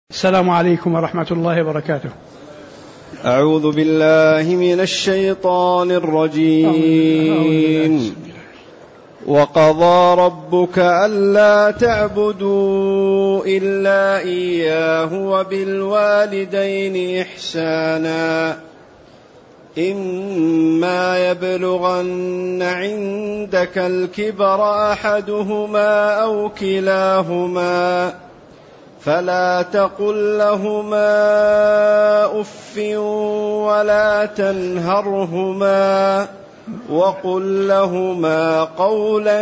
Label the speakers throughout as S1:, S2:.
S1: السلام عليكم ورحمة الله وبركاته.
S2: أعوذ بالله من الشيطان الرجيم. وقضى ربك ألا تعبدوا إلا إياه وبالوالدين إحسانا إما يبلغن عندك الكبر أحدهما أو كلاهما فلا تقل لهما أف ولا تنهرهما وقل لهما قولا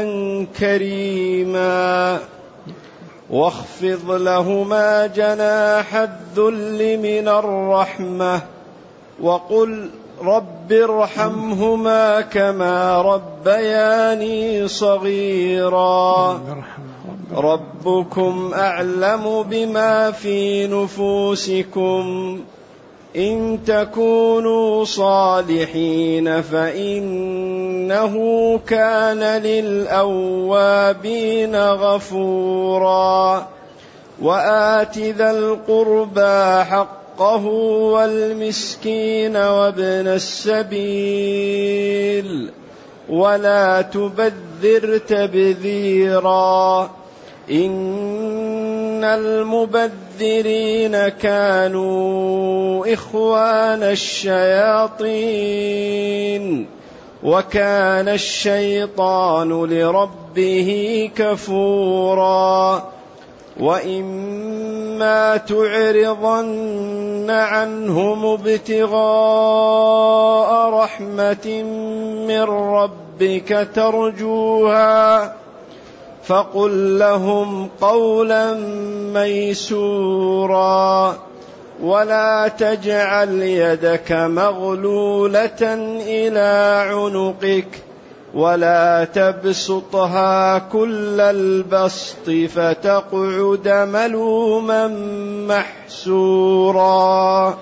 S2: كريما واخفض لهما جناح الذل من الرحمة وقل رب ارحمهما كما ربياني صغيرا ربكم أعلم بما في نفوسكم إن تكونوا صالحين فإنه كان للأوابين غفورا وآت ذا القربى حقه والمسكين وابن السبيل ولا تبذر تبذيرا إن المبذرين كانوا إخوان الشياطين وكان الشيطان لربه كفورا وإما تعرضن عنهم ابتغاء رحمة من ربك ترجوها فقل لهم قولا ميسورا ولا تجعل يدك مغلولة إلى عنقك ولا تبسطها كل البسط فتقعد ملوما محسورا.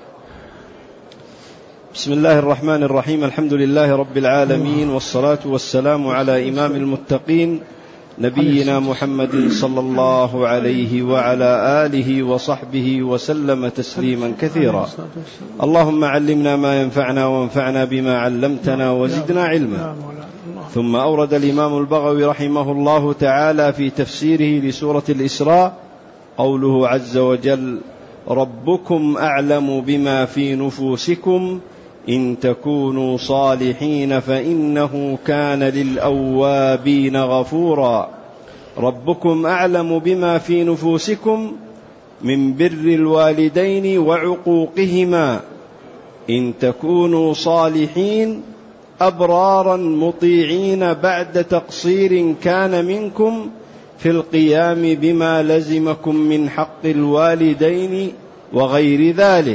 S2: بسم الله الرحمن الرحيم. الحمد لله رب العالمين والصلاة والسلام على إمام المتقين نبينا محمد صلى الله عليه وعلى آله وصحبه وسلم تسليما كثيرا. اللهم علمنا ما ينفعنا وانفعنا بما علمتنا وزدنا علما. ثم أورد الإمام البغوي رحمه الله تعالى في تفسيره لسورة الإسراء قوله عز وجل ربكم أعلم بما في نفوسكم إن تكونوا صالحين فإنه كان للأوابين غفورا. ربكم أعلم بما في نفوسكم من بر الوالدين وعقوقهما إن تكونوا صالحين أبرارا مطيعين بعد تقصير كان منكم في القيام بما لزمكم من حق الوالدين وغير ذلك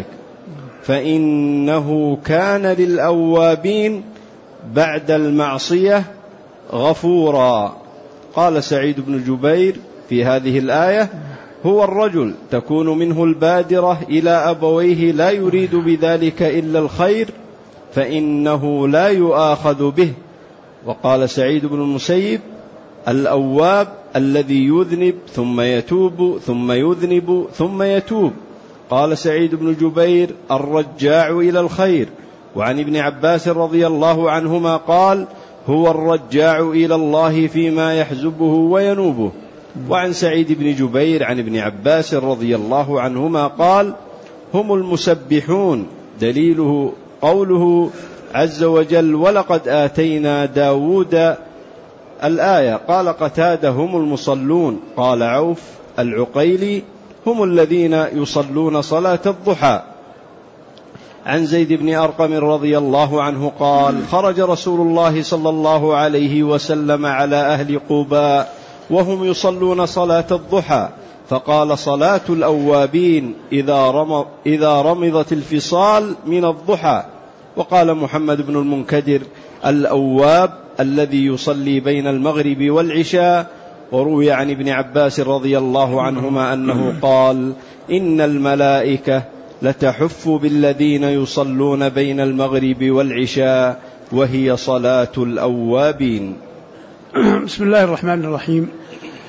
S2: فإنه كان للأوابين بعد المعصية غفورا. قال سعيد بن جبير في هذه الآية هو الرجل تكون منه البادرة إلى أبويه لا يريد بذلك إلا الخير فإنه لا يؤاخذ به. وقال سعيد بن المسيب الأواب الذي يذنب ثم يتوب ثم يذنب ثم يتوب. قال سعيد بن جبير الرجاع إلى الخير. وعن ابن عباس رضي الله عنهما قال هو الرجاع إلى الله فيما يحزبه وينوبه. وعن سعيد بن جبير عن ابن عباس رضي الله عنهما قال هم المسبحون دليله قوله عز وجل ولقد آتينا داود الآية. قال قتادة هم المصلون. قال عوف العقيلي هم الذين يصلون صلاة الضحى. عن زيد بن أرقم رضي الله عنه قال خرج رسول الله صلى الله عليه وسلم على أهل قباء وهم يصلون صلاة الضحى فقال صلاة الأوابين إذا رمضت الفصال من الضحى. وقال محمد بن المنكدر الأواب الذي يصلي بين المغرب والعشاء. وروي عن ابن عباس رضي الله عنهما أنه قال إن الملائكة لتحف بالذين يصلون بين المغرب والعشاء وهي صلاة الأوابين.
S1: بسم الله الرحمن الرحيم.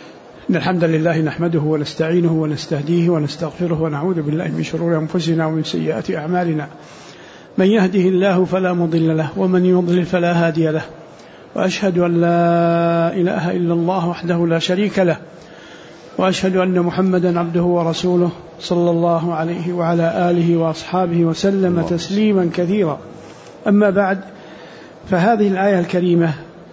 S1: إن الحمد لله نحمده ونستعينه ونستهديه ونستغفره ونعوذ بالله من شرور أنفسنا ومن سيئات أعمالنا. من يهده الله فلا مضل له ومن يضلل فلا هادي له، وأشهد أن لا إله إلا الله وحده لا شريك له، وأشهد أن محمدا عبده ورسوله صلى الله عليه وعلى آله وأصحابه وسلم تسليما كثيرا. أما بعد، فهذه الآية الكريمة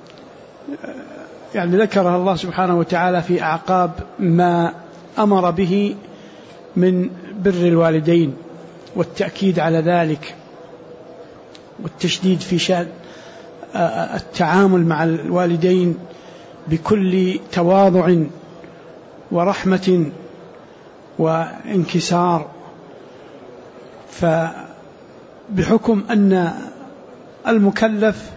S1: يعني ذكرها الله سبحانه وتعالى في أعقاب ما أمر به من بر الوالدين والتأكيد على ذلك والتشديد في شأن التعامل مع الوالدين بكل تواضع ورحمة وانكسار. فبحكم أن المكلف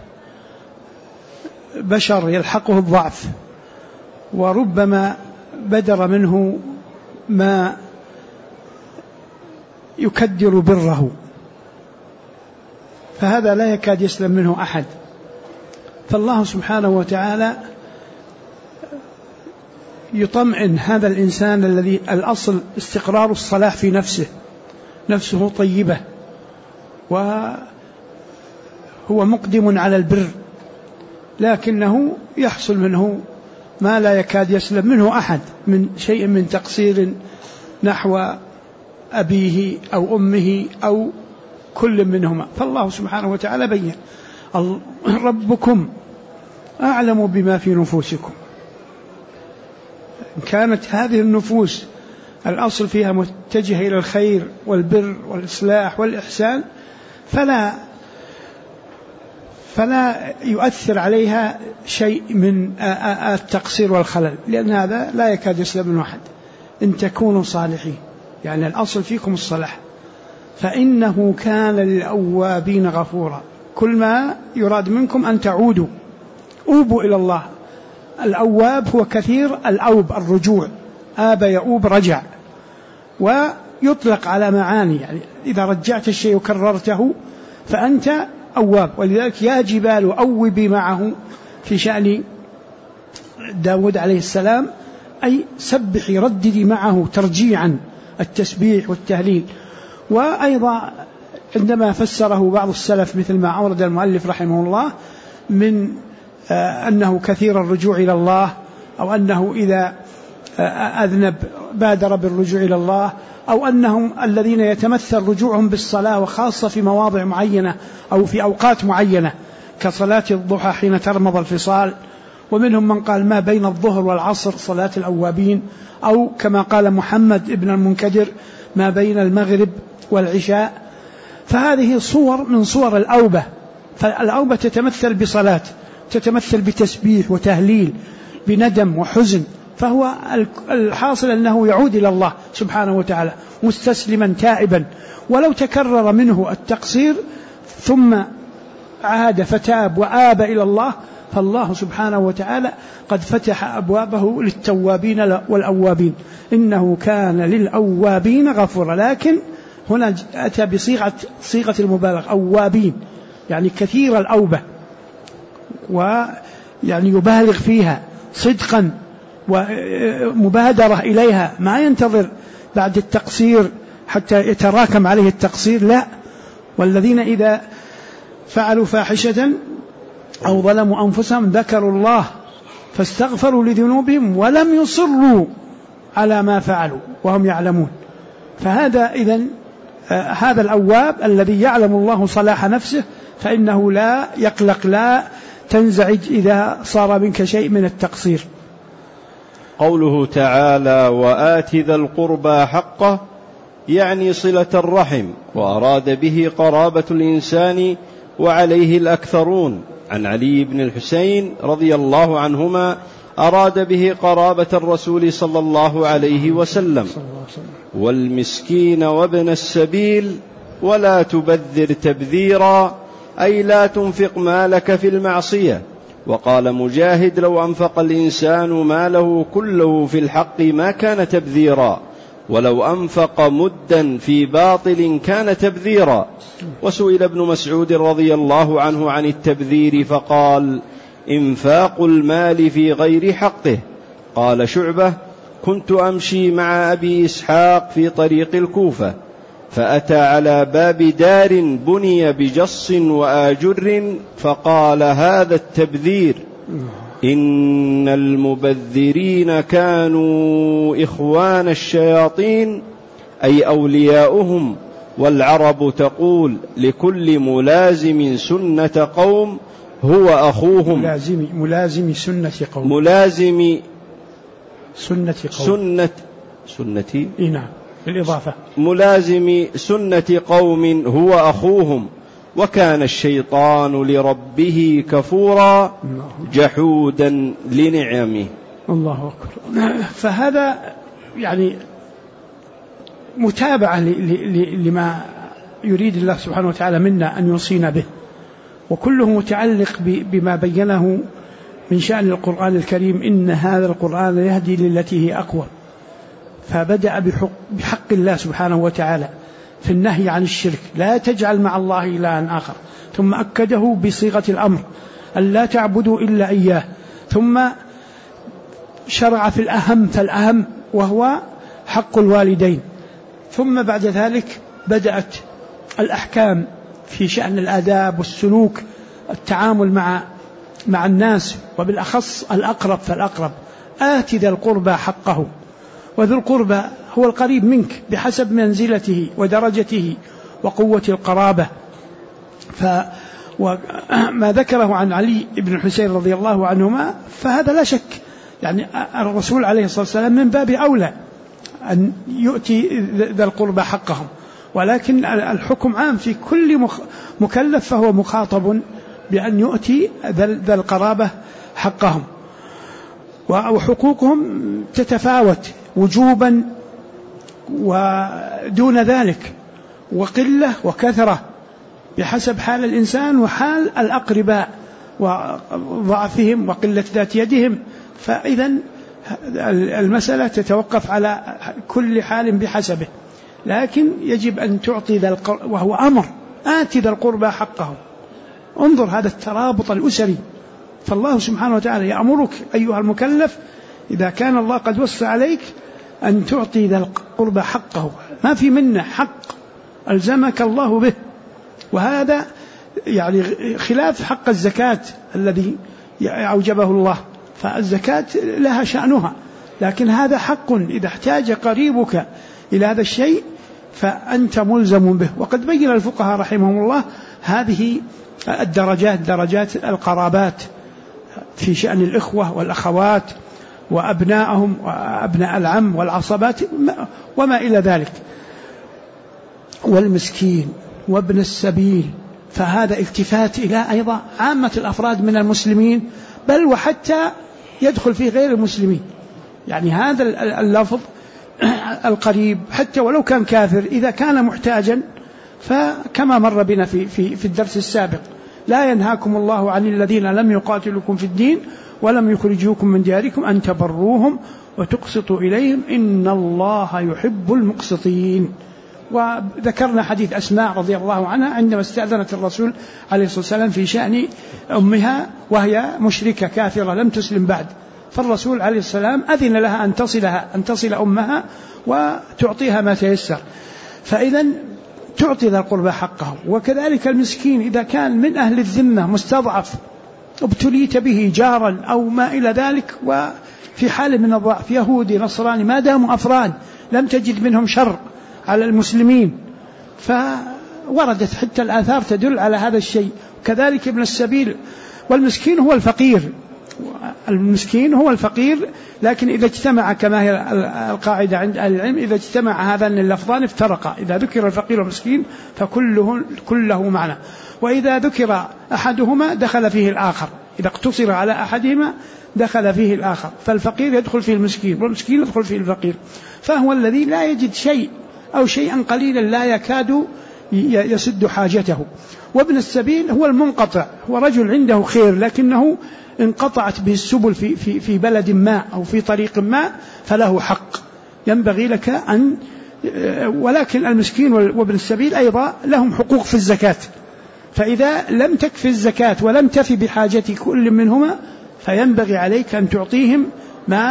S1: بشر يلحقه الضعف، وربما بدر منه ما يكدر بره، فهذا لا يكاد يسلم منه أحد. فالله سبحانه وتعالى يطمئن هذا الإنسان الذي الأصل استقرار الصلاح في نفسه طيبة، وهو مقدم على البر، لكنه يحصل منه ما لا يكاد يسلم منه أحد من شيء من تقصير نحو أبيه أو أمه أو كل منهما. فالله سبحانه وتعالى بين: ربكم أعلم بما في نفوسكم. إن كانت هذه النفوس الأصل فيها متجهة إلى الخير والبر والإصلاح والإحسان، فلا يؤثر عليها شيء من التقصير والخلل، لأن هذا لا يكاد يسلم من أحد. إن تكونوا صالحين، يعني الأصل فيكم الصلاح، فإنه كان للأوابين غفورا. كل ما يراد منكم أن تعودوا، أوبوا إلى الله. الأواب هو كثير الأوب، الرجوع، آب يؤوب رجع، ويطلق على معاني، يعني إذا رجعت الشيء وكررته فأنت أواب. ولذلك يا جبال أوبي معه في شأن داود عليه السلام، أي سبحي رددي معه ترجيعا التسبيح والتهليل. وأيضا عندما فسره بعض السلف مثل ما أورد المؤلف رحمه الله من أنه كثير الرجوع إلى الله، أو أنه إذا أذنب بادر بالرجوع إلى الله، أو أنهم الذين يتمثل رجوعهم بالصلاة، وخاصة في مواضع معينة أو في أوقات معينة كصلاة الضحى حين ترمض الفصال. ومنهم من قال ما بين الظهر والعصر صلاة الأوابين، أو كما قال محمد ابن المنكدر ما بين المغرب والعشاء. فهذه صور من صور الأوبة. فالأوبة تتمثل بصلاة، تتمثل بتسبيح وتهليل، بندم وحزن. فهو الحاصل أنه يعود إلى الله سبحانه وتعالى مستسلما تائبا، ولو تكرر منه التقصير ثم عاد فتاب وآب إلى الله، فالله سبحانه وتعالى قد فتح أبوابه للتوابين والأوابين. إنه كان للأوابين غفورا. لكن هنا أتى بصيغة المبالغة، أوابين، يعني كثير الأوبة، ويعني يبالغ فيها صدقا ومبادرة إليها، ما ينتظر بعد التقصير حتى يتراكم عليه التقصير، لا. والذين إذا فعلوا فاحشة أو ظلموا أنفسهم ذكروا الله فاستغفروا لذنوبهم ولم يصروا على ما فعلوا وهم يعلمون. فهذا إذن هذا الأواب الذي يعلم الله صلاح نفسه، فإنه لا يقلق، لا تنزعج إذا صار منك شيء من التقصير.
S2: قوله تعالى: وآت ذا القربى حقه، يعني صلة الرحم، وأراد به قرابة الإنسان وعليه الأكثرون. عن علي بن الحسين رضي الله عنهما أراد به قرابة الرسول صلى الله عليه وسلم، والمسكين وابن السبيل، ولا تبذر تبذيرا، أي لا تنفق مالك في المعصية. وقال مجاهد: لو أنفق الإنسان ماله كله في الحق ما كان تبذيرا، ولو أنفق مدا في باطل كان تبذيرا. وسئل ابن مسعود رضي الله عنه عن التبذير فقال: إنفاق المال في غير حقه. قال شعبة: كنت أمشي مع أبي إسحاق في طريق الكوفة، فأتى على باب دار بني بجص وآجر، فقال: هذا التبذير، إن المبذرين كانوا إخوان الشياطين، أي أولياؤهم، والعرب تقول: لكل ملازم سنة قوم هو أخوهم.
S1: ملازم سنة قوم،
S2: ملازم
S1: سنة قوم،
S2: سنة
S1: نعم بالإضافة،
S2: ملازم سنة قوم هو أخوهم، وكان الشيطان لربه كفورا جحودا لنعمه.
S1: الله أكبر. فهذا يعني متابعة لما يريد الله سبحانه وتعالى منا أن يوصينا به، وكله متعلق بما بينه من شأن القرآن الكريم: إن هذا القرآن يهدي للتي هي أقوى. فبدأ بحق الله سبحانه وتعالى في النهي عن الشرك، لا تجعل مع الله إلها آخر، ثم أكده بصيغة الأمر أن لا تعبدوا إلا إياه، ثم شرع في الأهم فالأهم وهو حق الوالدين، ثم بعد ذلك بدأت الأحكام في شأن الآداب والسلوك، التعامل مع الناس، وبالأخص الأقرب فالأقرب. آت ذا القربى حقه، وذو القربى هو القريب منك بحسب منزلته ودرجته وقوة القرابة. وما ذكره عن علي بن الحسين رضي الله عنهما فهذا لا شك، يعني الرسول عليه الصلاة والسلام من باب أولى أن يؤتي ذا القربى حقهم، ولكن الحكم عام في كل مكلف، فهو مخاطب بأن يؤتي ذا القرابة حقهم. وحقوقهم تتفاوت وجوبا ودون ذلك، وقلة وكثرة بحسب حال الإنسان وحال الأقرباء وضعفهم وقلة ذات يدهم. فإذا المسألة تتوقف على كل حال بحسبه، لكن يجب أن تعطي وهو أمر: آت ذا القربى حقه. انظر هذا الترابط الأسري، فالله سبحانه وتعالى يأمرك أيها المكلف إذا كان الله قد وصى عليك أن تعطي ذا القربى حقه، ما في منه حق ألزمك الله به. وهذا يعني خلاف حق الزكاة الذي أوجبه الله، فالزكاة لها شأنها، لكن هذا حق إذا احتاج قريبك إلى هذا الشيء فأنت ملزم به. وقد بين الفقهاء رحمهم الله هذه الدرجات، درجات القرابات في شأن الإخوة والأخوات وأبنائهم وأبناء العم والعصبات وما إلى ذلك، والمسكين وابن السبيل. فهذا التفات إلى أيضا عامة الأفراد من المسلمين، بل وحتى يدخل في غير المسلمين. يعني هذا اللفظ القريب حتى ولو كان كافر إذا كان محتاجا، فكما مر بنا في الدرس السابق: لا ينهاكم الله عن الذين لم يقاتلوكم في الدين ولم يخرجوكم من دياركم أن تبروهم وتقسطوا إليهم إن الله يحب المقسطين. وذكرنا حديث أسماء رضي الله عنها عندما استأذنت الرسول عليه الصلاة والسلام في شأن أمها وهي مشركة كافرة لم تسلم بعد، فالرسول عليه السلام أذن لها أن تصل أمها وتعطيها ما تيسر. فإذا تعطي ذا القربى حقه. وكذلك المسكين إذا كان من أهل الذمة مستضعف ابتليت به جارا أو ما إلى ذلك، وفي حال من الضعف يهودي نصراني، ما داموا أفراد لم تجد منهم شر على المسلمين، فوردت حتى الآثار تدل على هذا الشيء. كذلك ابن السبيل. والمسكين هو الفقير، المسكين هو الفقير، لكن إذا اجتمع كما هي القاعدة عند أهل العلم إذا اجتمع هذان اللفظان افترقا، إذا ذكر الفقير والمسكين فكله معنى، وإذا ذكر أحدهما دخل فيه الآخر، إذا اقتصر على أحدهما دخل فيه الآخر، فالفقير يدخل فيه المسكين والمسكين يدخل فيه الفقير. فهو الذي لا يجد شيء أو شيئا قليلا لا يكاد يسد حاجته. وابن السبيل هو المنقطع، هو رجل عنده خير لكنه انقطعت به السبل في بلد ما أو في طريق ما، فله حق ينبغي لك أن. ولكن المسكين وابن السبيل أيضا لهم حقوق في الزكاة، فإذا لم تكفي الزكاة ولم تفي بحاجة كل منهما فينبغي عليك أن تعطيهم ما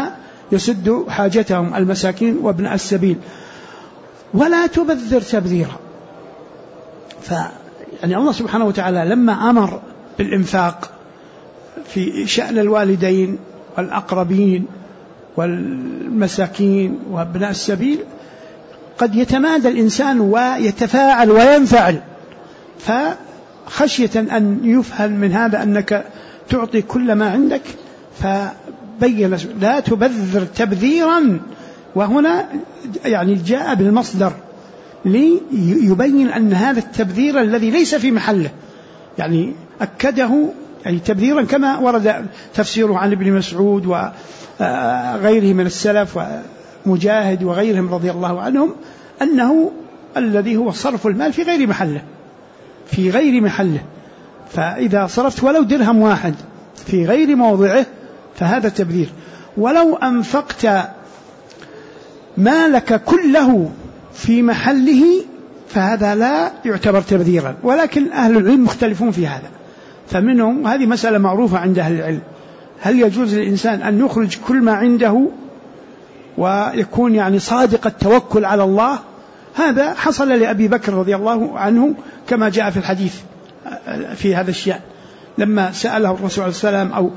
S1: يسد حاجتهم المساكين وابن السبيل. ولا تبذر تبذيرا. يعني الله سبحانه وتعالى لما أمر بالإنفاق في شأن الوالدين والأقربين والمساكين وابن السبيل قد يتمادى الإنسان ويتفاعل وينفعل، فخشية أن يفهم من هذا أنك تعطي كل ما عندك، فبين لا تبذر تبذيرا، وهنا يعني جاء بالمصدر ليبين أن هذا التبذير الذي ليس في محله، يعني أكده يعني تبذيرا كما ورد تفسيره عن ابن مسعود وغيره من السلف ومجاهد وغيرهم رضي الله عنهم، أنه الذي هو صرف المال في غير محله، في غير محله. فإذا صرفت ولو درهم واحد في غير موضعه فهذا تبذير. ولو أنفقت مالك كله في محله فهذا لا يعتبر تبذيرا، ولكن أهل العلم مختلفون في هذا. فمنهم، هذه مسألة معروفة عند أهل العلم، هل يجوز للإنسان أن يخرج كل ما عنده ويكون يعني صادق التوكل على الله؟ هذا حصل لأبي بكر رضي الله عنه كما جاء في الحديث في هذا الشيء، لما سأله الرسول صلى الله عليه وسلم أو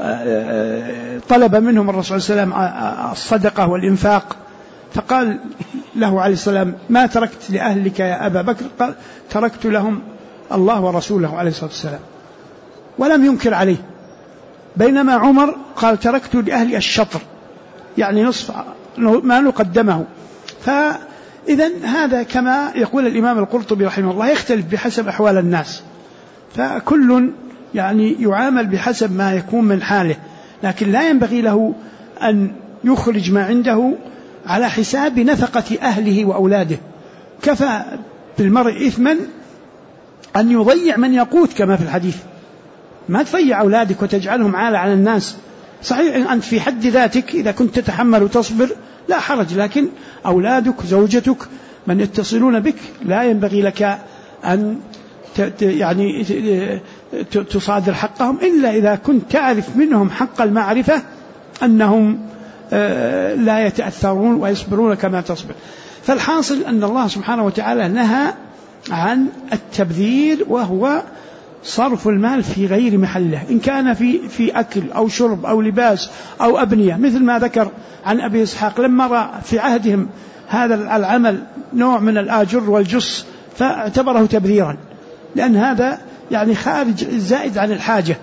S1: طلب منهم الرسول صلى الله عليه وسلم الصدقة والإنفاق، فقال له عليه السلام: ما تركت لأهلك يا أبا بكر؟ قال: تركت لهم الله ورسوله عليه الصلاة والسلام، ولم ينكر عليه. بينما عمر قال: تركت لأهلي الشطر، يعني نصف ما نقدمه. فإذا هذا كما يقول الإمام القرطبي رحمه الله يختلف بحسب أحوال الناس، فكل يعني يعامل بحسب ما يكون من حاله، لكن لا ينبغي له أن يخرج ما عنده على حساب نفقة أهله وأولاده. كفى بالمرء إثما أن يضيع من يقوت كما في الحديث. ما تضيع أولادك وتجعلهم عالة على الناس. صحيح أنت في حد ذاتك إذا كنت تتحمل وتصبر لا حرج، لكن أولادك زوجتك من يتصلون بك لا ينبغي لك أن يعني تصادر حقهم، إلا إذا كنت تعرف منهم حق المعرفة أنهم لا يتأثرون ويصبرون كما تصبر. فالحاصل أن الله سبحانه وتعالى نهى عن التبذير، وهو صرف المال في غير محله، إن كان في أكل أو شرب أو لباس أو أبنية، مثل ما ذكر عن أبي إسحاق لما رأى في عهدهم هذا العمل نوع من الآجر والجص فاعتبره تبذيرا، لأن هذا يعني خارج زائد عن الحاجة.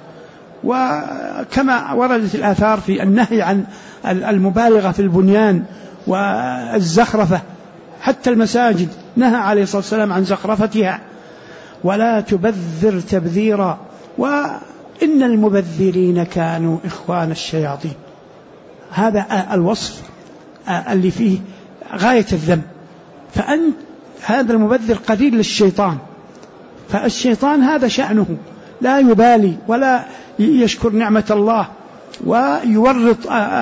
S1: وكما وردت الآثار في النهي عن المبالغة في البنيان والزخرفة، حتى المساجد نهى عليه الصلاة والسلام عن زخرفتها. ولا تبذر تبذيرا وإن المبذرين كانوا إخوان الشياطين. هذا الوصف اللي فيه غاية الذنب. فأنت هذا المبذر قريب للشيطان، فالشيطان هذا شأنه لا يبالي ولا يشكر نعمة الله، ويورط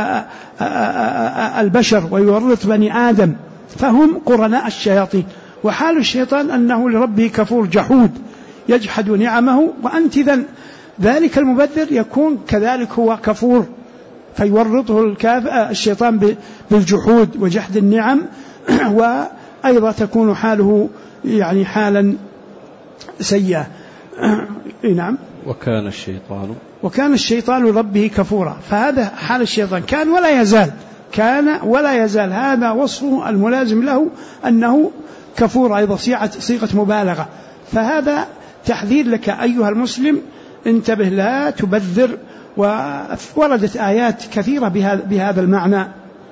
S1: البشر ويورط بني آدم، فهم قرناء الشياطين. وحال الشيطان أنه لربه كفور جحود يجحد نعمه، وأنت ذلك المبذر يكون كذلك هو كفور، فيورطه الشيطان بالجحود وجحد النعم، وأيضا تكون حاله يعني حالا سيئة. نعم. وكان الشيطان لربه كفورا. فهذا حال الشيطان، كان ولا يزال هذا وصفه الملازم له أنه كفور، أيضا صيغة مبالغة. فهذا تحذير لك أيها المسلم، انتبه لا تبذر. ووردت آيات كثيرة بهذا المعنى،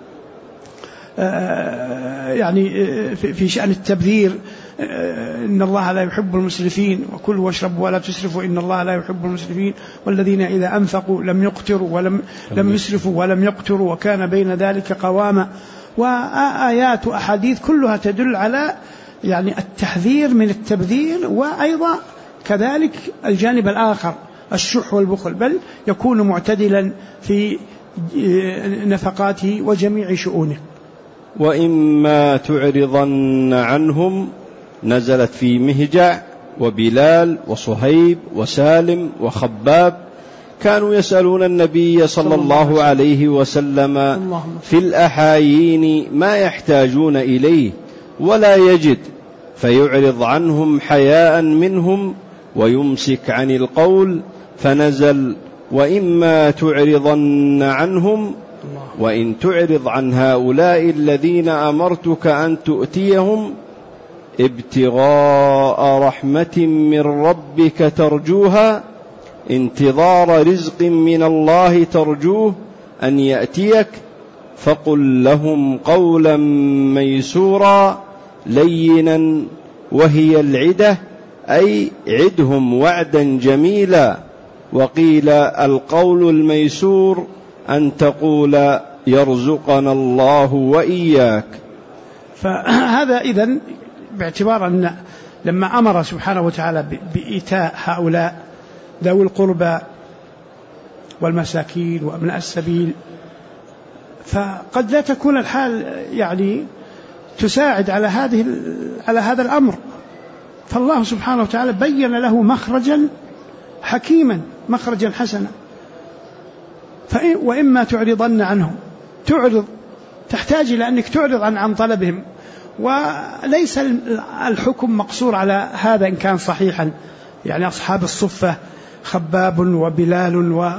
S1: يعني في شأن التبذير: إن الله لا يحب المسرفين، وكلوا واشربوا ولا تسرفوا إن الله لا يحب المسرفين، والذين إذا أنفقوا لم يقتروا ولم يسرفوا ولم يقتروا وكان بين ذلك قواما. وآيات وأحاديث كلها تدل على يعني التحذير من التبذير، وأيضا كذلك الجانب الآخر الشح والبخل، بل يكون معتدلا في نفقاته وجميع شؤونه.
S2: وإما تعرضن عنهم نزلت في مهجع وبلال وصهيب وسالم وخباب كانوا يسألون النبي صلى الله عليه وسلم في الأحايين ما يحتاجون إليه ولا يجد، فيعرض عنهم حياء منهم ويمسك عن القول، فنزل: وإما تعرضن عنهم وإن تعرض عن هؤلاء الذين أمرتك أن تؤتيهم ابتغاء رحمة من ربك ترجوها، انتظار رزق من الله ترجوه أن يأتيك، فقل لهم قولا ميسورا لينا وهي العدة، أي عدهم وعدا جميلا. وقيل القول الميسور أن تقول يرزقنا الله وإياك.
S1: فهذا إذن باعتبار أن لما أمر سبحانه وتعالى بإيتاء هؤلاء ذوي القربى والمساكين وأبناء السبيل، فقد لا تكون الحال يعني تساعد على هذا الأمر، فالله سبحانه وتعالى بين له مخرجا حكيما، مخرجا حسنا. وإما تعرضن عنهم، تحتاج إلى أنك تعرض عن طلبهم، وليس الحكم مقصور على هذا إن كان صحيحا، يعني أصحاب الصفة خباب وبلال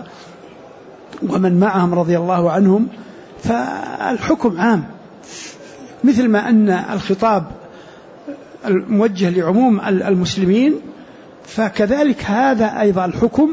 S1: ومن معهم رضي الله عنهم، فالحكم عام، مثل ما أن الخطاب الموجه لعموم المسلمين، فكذلك هذا أيضا الحكم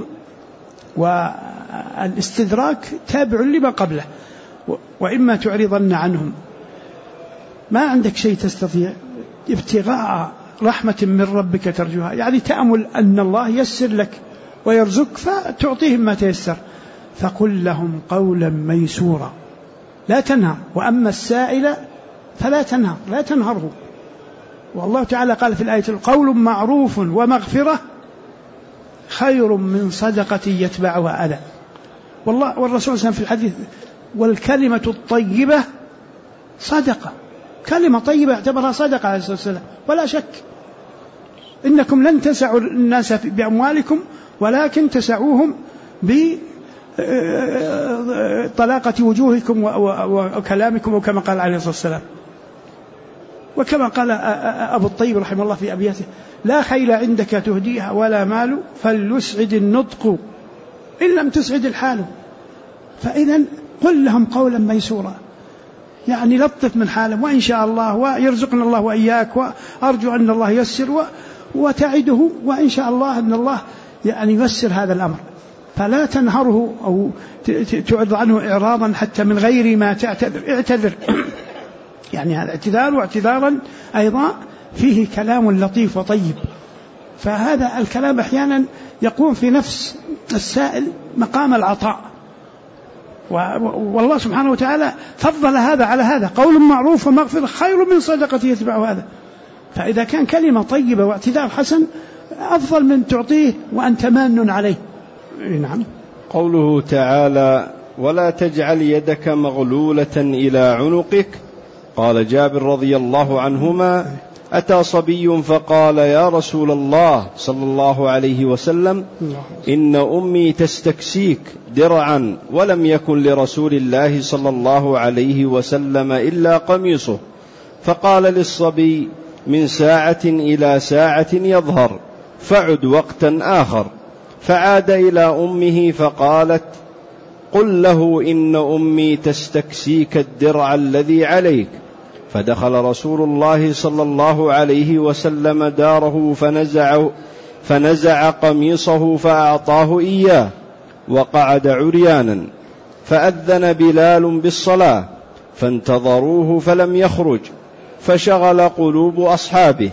S1: والاستدراك تابع لما قبله. وإما تعرضن عنهم، ما عندك شيء تستطيع، ابتغاء رحمة من ربك ترجوها، يعني تأمل أن الله يسر لك ويرزق فتعطيهم ما تيسر، فقل لهم قولا ميسورا لا تنهر، وأما السائل فلا تنهر، لا تنهره. والله تعالى قال في الآية: قول معروف ومغفرة خير من صدقة يتبعها أذى. والرسول صلى الله عليه وسلم في الحديث: والكلمة الطيبة صدقة. كلمة طيبة اعتبرها صدقة عليه الصلاة والسلام، ولا شك إنكم لن تسعوا الناس بأموالكم، ولكن تسعوهم بطلاقة وجوهكم وكلامكم، وكما قال عليه الصلاة والسلام. وكما قال أبو الطيب رحمه الله في أبياته: لا خيل عندك تهديها ولا مال، فليسعد النطق إن لم تسعد الحال. فإذا قل لهم قولا ميسورا، يعني لطف من حالهم، وإن شاء الله ويرزقنا الله وإياك، وأرجو أن الله يسر، وتعده، وإن شاء الله أن الله يعني يسر هذا الأمر. فلا تنهره أو تعرض عنه إعراضا حتى من غير ما اعتذر يعني هذا اعتذار، واعتذارا أيضا فيه كلام لطيف وطيب. فهذا الكلام أحيانا يقوم في نفس السائل مقام العطاء، والله سبحانه وتعالى فضل هذا على هذا: قول معروف ومغفرة خير من صدقة يتبع هذا. فإذا كان كلمة طيبة واعتذار حسن أفضل من تعطيه وأنت مان عليه. نعم.
S2: قوله تعالى: ولا تجعل يدك مغلولة إلى عنقك. قال جابر رضي الله عنهما: أتى صبي فقال: يا رسول الله صلى الله عليه وسلم، إن أمي تستكسيك درعا، ولم يكن لرسول الله صلى الله عليه وسلم إلا قميصه. فقال للصبي: من ساعة إلى ساعة يظهر، فعد وقتا آخر. فعاد إلى أمه فقالت: قل له إن أمي تستكسيك الدرع الذي عليك. فدخل رسول الله صلى الله عليه وسلم داره فنزع قميصه فأعطاه إياه، وقعد عريانا. فأذن بلال بالصلاة، فانتظروه فلم يخرج، فشغل قلوب أصحابه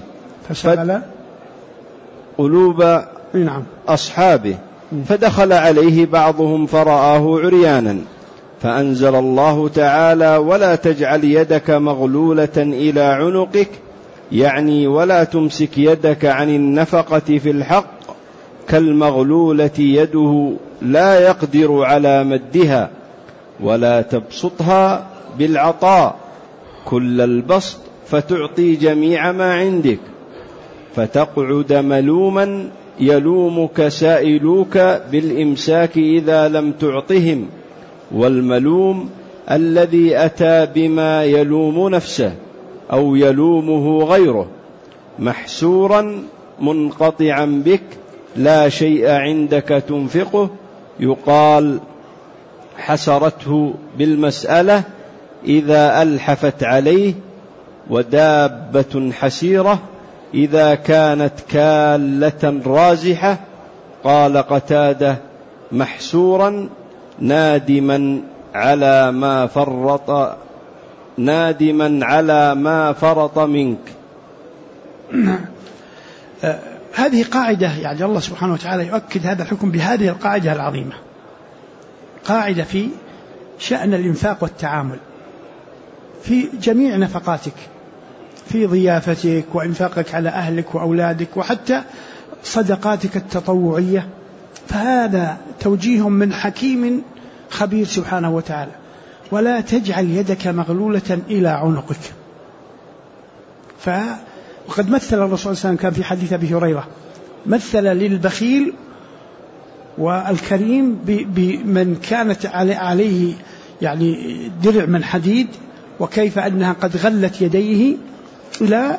S2: فدخل عليه بعضهم فرآه عريانا، فأنزل الله تعالى: ولا تجعل يدك مغلولة إلى عنقك، يعني ولا تمسك يدك عن النفقة في الحق كالمغلولة يده لا يقدر على مدها، ولا تبسطها بالعطاء كل البسط فتعطي جميع ما عندك، فتقعد ملوما يلومك سائلوك بالإمساك إذا لم تعطهم، والملوم الذي أتى بما يلوم نفسه أو يلومه غيره، محسورا منقطعا بك لا شيء عندك تنفقه، يقال حسرته بالمسألة إذا ألحفت عليه، ودابة حسيرة إذا كانت كالة رازحة. قال قتادة محسورا نادما على ما فرط منك.
S1: هذه قاعدة، يعني الله سبحانه وتعالى يؤكد هذا الحكم بهذه القاعدة العظيمة، قاعدة في شأن الإنفاق والتعامل في جميع نفقاتك، في ضيافتك وإنفاقك على أهلك وأولادك وحتى صدقاتك التطوعية، فهذا توجيه من حكيم خبير سبحانه وتعالى. ولا تجعل يدك مغلولة إلى عنقك. وقد مثل الرسول صلى الله عليه وسلم كان في حديث أبي هريرة، مثل للبخيل والكريم بمن كانت عليه يعني درع من حديد، وكيف أنها قد غلت يديه إلى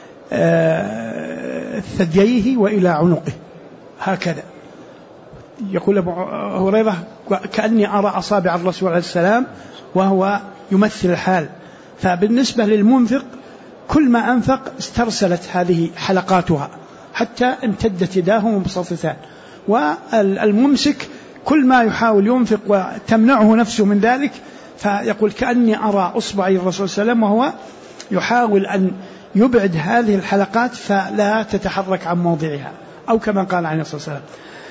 S1: ثدييه وإلى عنقه هكذا. يقول أبو هريرة كأني أرى أصابع الرسول عليه السلام وهو يمثل الحال. فبالنسبة للمنفق كل ما أنفق استرسلت هذه حلقاتها حتى امتدت يداه مبسوطتان، والممسك كل ما يحاول ينفق وتمنعه نفسه من ذلك، فيقول كأني أرى أصبعي الرسول صلى الله عليه وسلم وهو يحاول أن يبعد هذه الحلقات فلا تتحرك عن موضعها، أو كما قال عليه الصلاة والسلام.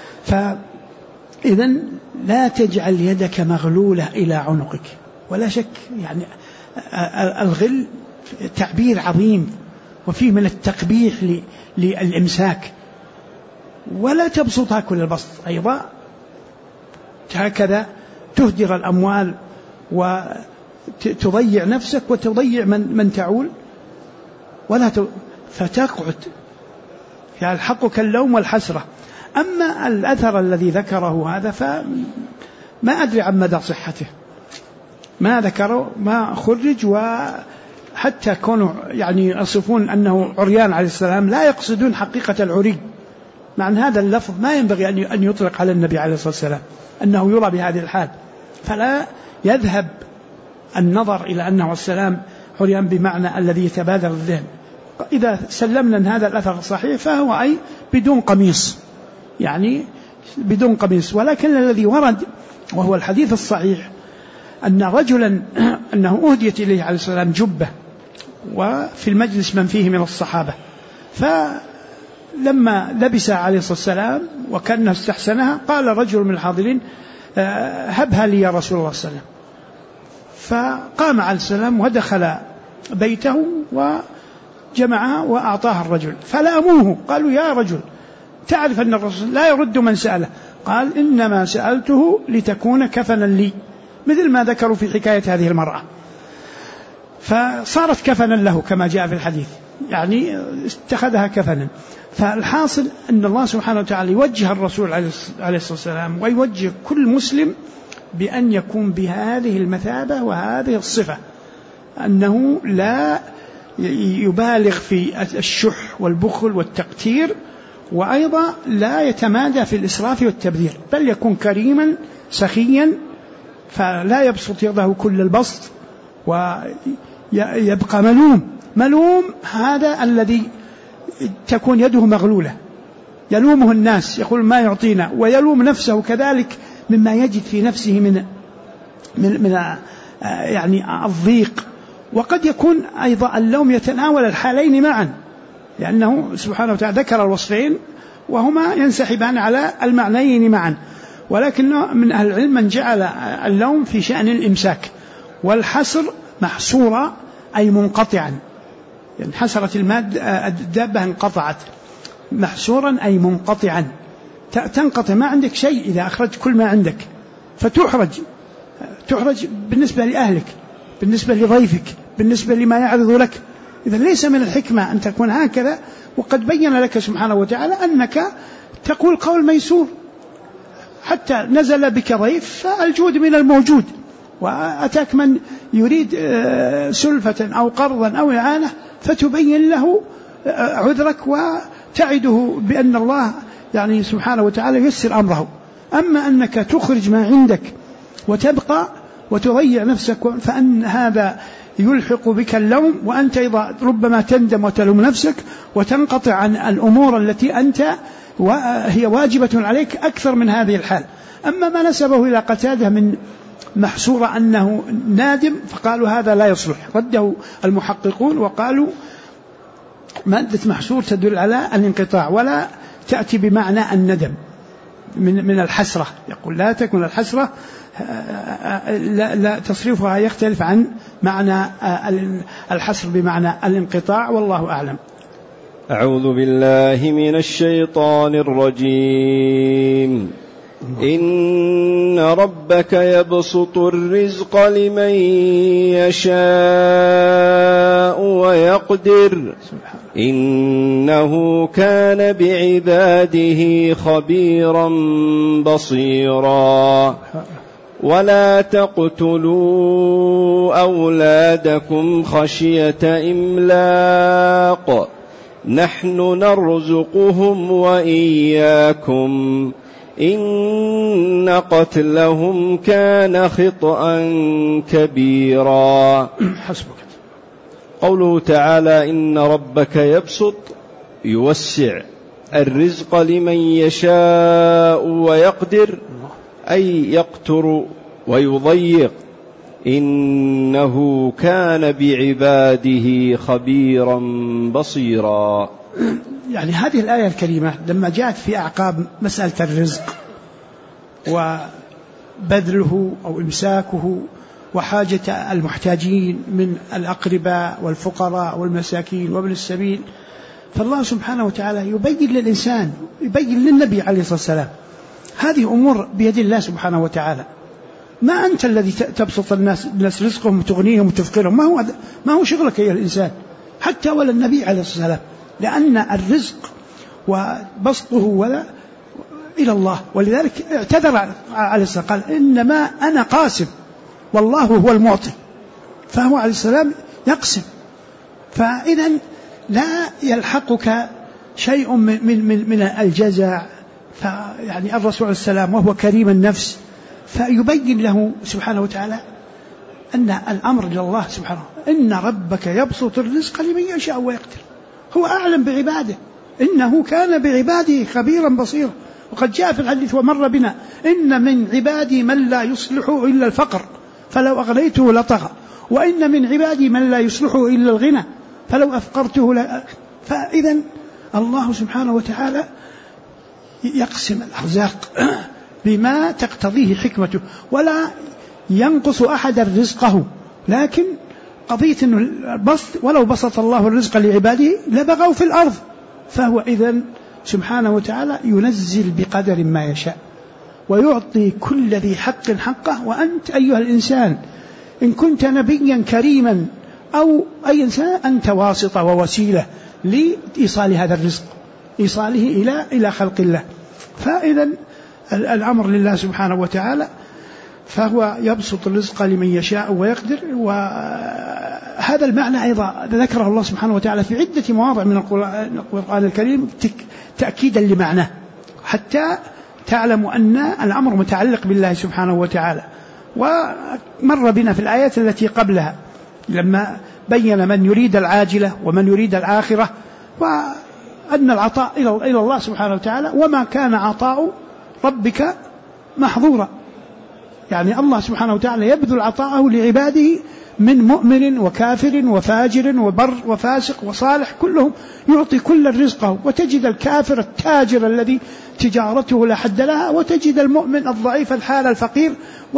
S1: فإذن لا تجعل يدك مغلولة إلى عنقك. ولا شك يعني الغل تعبير عظيم وفيه من التقبيح للإمساك، ولا تبسطها كل البسط أيضا، هكذا تهدر الأموال وتضيع نفسك وتضيع من تعول، فتقعد يلحقك اللوم والحسرة. أما الأثر الذي ذكره هذا فما أدري عن مدى صحته، ما ذكره ما خرج، وحتى كونوا يعني يصفون أنه عريان عليه السلام لا يقصدون حقيقة العري، مع أن هذا اللفظ ما ينبغي أن يطلق على النبي عليه الصلاة والسلام أنه يرى بهذه الحال، فلا يذهب النظر إلى أنه السلام عريان بمعنى الذي يتبادر الذهن. إذا سلمنا أن هذا الأثر صحيح فهو أي بدون قميص، يعني بدون قميص. ولكن الذي ورد وهو الحديث الصحيح أن رجلا أنه أهديت إليه عليه السلام جبة، وفي المجلس من فيه من الصحابة، فلما لبسها عليه الصلاة والسلام وكأنه استحسنها قال رجل من الحاضرين هبها لي يا رسول الله صلى الله عليه وسلم. فقام عليه السلام ودخل بيته وجمعها وأعطاها الرجل، فلاموه قالوا يا رجل تعرف أن الرسول لا يرد من سأله، قال إنما سألته لتكون كفنا لي، مثل ما ذكروا في حكاية هذه المرأة، فصارت كفنا له كما جاء في الحديث، يعني اتخذها كفنا. فالحاصل أن الله سبحانه وتعالى يوجه الرسول عليه الصلاة والسلام ويوجه كل مسلم بأن يكون بهذه المثابة وهذه الصفة، أنه لا يبالغ في الشح والبخل والتقتير، وأيضا لا يتمادى في الإسراف والتبذير، بل يكون كريما سخيا فلا يبسط يده كل البسط ويبقى ملوم هذا الذي تكون يده مغلولة، يلومه الناس يقول ما يعطينا، ويلوم نفسه كذلك مما يجد في نفسه من يعني الضيق. وقد يكون أيضا اللوم يتناول الحالين معا، لأنه سبحانه وتعالى ذكر الوصفين وهما ينسحبان على المعنيين معا. ولكن من أهل العلم من جعل اللوم في شأن الإمساك، والحسر محصورة أي منقطعا، يعني حسرت الدابة انقطعت، محصورا أي منقطعا، تنقطع ما عندك شيء إذا أخرجت كل ما عندك، فتحرج بالنسبة لأهلك، بالنسبة لضيفك، بالنسبة لما يعرض لك. إذا ليس من الحكمة أن تكون هكذا، وقد بين لك سبحانه وتعالى أنك تقول قول ميسور، حتى نزل بك ضيف فالجود من الموجود، وأتاك من يريد سلفة أو قرضا أو إعانة فتبين له عذرك وتعده بأن الله يعني سبحانه وتعالى يسر أمره. أما أنك تخرج ما عندك وتبقى وتضيع نفسك فأن هذا يلحق بك اللوم، وأنت أيضا ربما تندم وتلوم نفسك وتنقطع عن الأمور التي أنت وهي واجبة عليك أكثر من هذه الحال. أما ما نسبه إلى قتادة من محسورة أنه نادم فقالوا هذا لا يصلح، رده المحققون وقالوا مادة محسور تدل على الانقطاع ولا تأتي بمعنى الندم من الحسرة، يقول لا تكن الحسرة لا تصريفها يختلف عن معنى الحسر بمعنى الانقطاع، والله أعلم.
S2: أعوذ بالله من الشيطان الرجيم. إن ربك يبسط الرزق لمن يشاء ويقدر إنه كان بعباده خبيرا بصيرا. ولا تقتلوا أولادكم خشية إملاق نحن نرزقهم وإياكم إن قتلهم كان خطأ كبيرا.
S1: حسبك.
S2: قوله تعالى إن ربك يبسط يوسع الرزق لمن يشاء ويقدر، أي يقتر ويضيق. إنه كان بعباده خبيرا بصيرا.
S1: يعني هذه الآية الكريمة لما جاءت في أعقاب مسألة الرزق وبذله أو إمساكه وحاجة المحتاجين من الأقرباء والفقراء والمساكين وابن السبيل، فالله سبحانه وتعالى يبين للإنسان، يبين للنبي عليه الصلاة والسلام هذه أمور بيد الله سبحانه وتعالى، ما أنت الذي تبسط الناس رزقهم وتغنيهم وتفقرهم، ما هو شغلك يا الإنسان، حتى ولا النبي عليه الصلاة والسلام، لأن الرزق وبسطه ولا إلى الله. ولذلك اعتذر عليه الصلاة والسلام قال إنما أنا قاسم والله هو المعطي، فهو عليه السلام يقسم. فإذا لا يلحقك شيء من الجزع. فيعني الرسول عليه السلام وهو كريم النفس فيبين له سبحانه وتعالى أن الأمر لله سبحانه، إن ربك يبسط الرزق لمن يشاء ويقدر، هو أعلم بعباده، إنه كان بعباده خبيرا بصيرا. وقد جاء في الحديث ومر بنا إن من عبادي من لا يصلح إلا الفقر فلو أغنيته لطغى، وإن من عبادي من لا يصلح إلا الغنى فلو أفقرته فإذا الله سبحانه وتعالى يقسم الأرزاق بما تقتضيه حكمته، ولا ينقص أحد رزقه، لكن قضية أنه البسط ولو بسط الله الرزق لعباده لبغوا في الأرض، فهو إذن سبحانه وتعالى ينزل بقدر ما يشاء ويعطي كل ذي حق حقه. وأنت أيها الإنسان إن كنت نبيا كريما أو أي إنسان أنت واسطة ووسيلة لإيصال هذا الرزق، إيصاله إلى خلق الله. فإذا الأمر لله سبحانه وتعالى، فهو يبسط الرزق لمن يشاء ويقدر. وهذا المعنى أيضا ذكره الله سبحانه وتعالى في عدة مواضع من القرآن الكريم تأكيدا لمعناه، حتى تعلم أن الأمر متعلق بالله سبحانه وتعالى. ومر بنا في الآيات التي قبلها لما بين من يريد العاجلة ومن يريد الآخرة، وأن العطاء إلى الله سبحانه وتعالى، وما كان عطاء ربك محظورا. يعني الله سبحانه وتعالى يبذل عطاءه لعباده من مؤمن وكافر وفاجر وبر وفاسق وصالح، كلهم يعطي كل الرزق. وتجد الكافر التاجر الذي تجارته لا حد لها، وتجد المؤمن الضعيف الحال الفقير،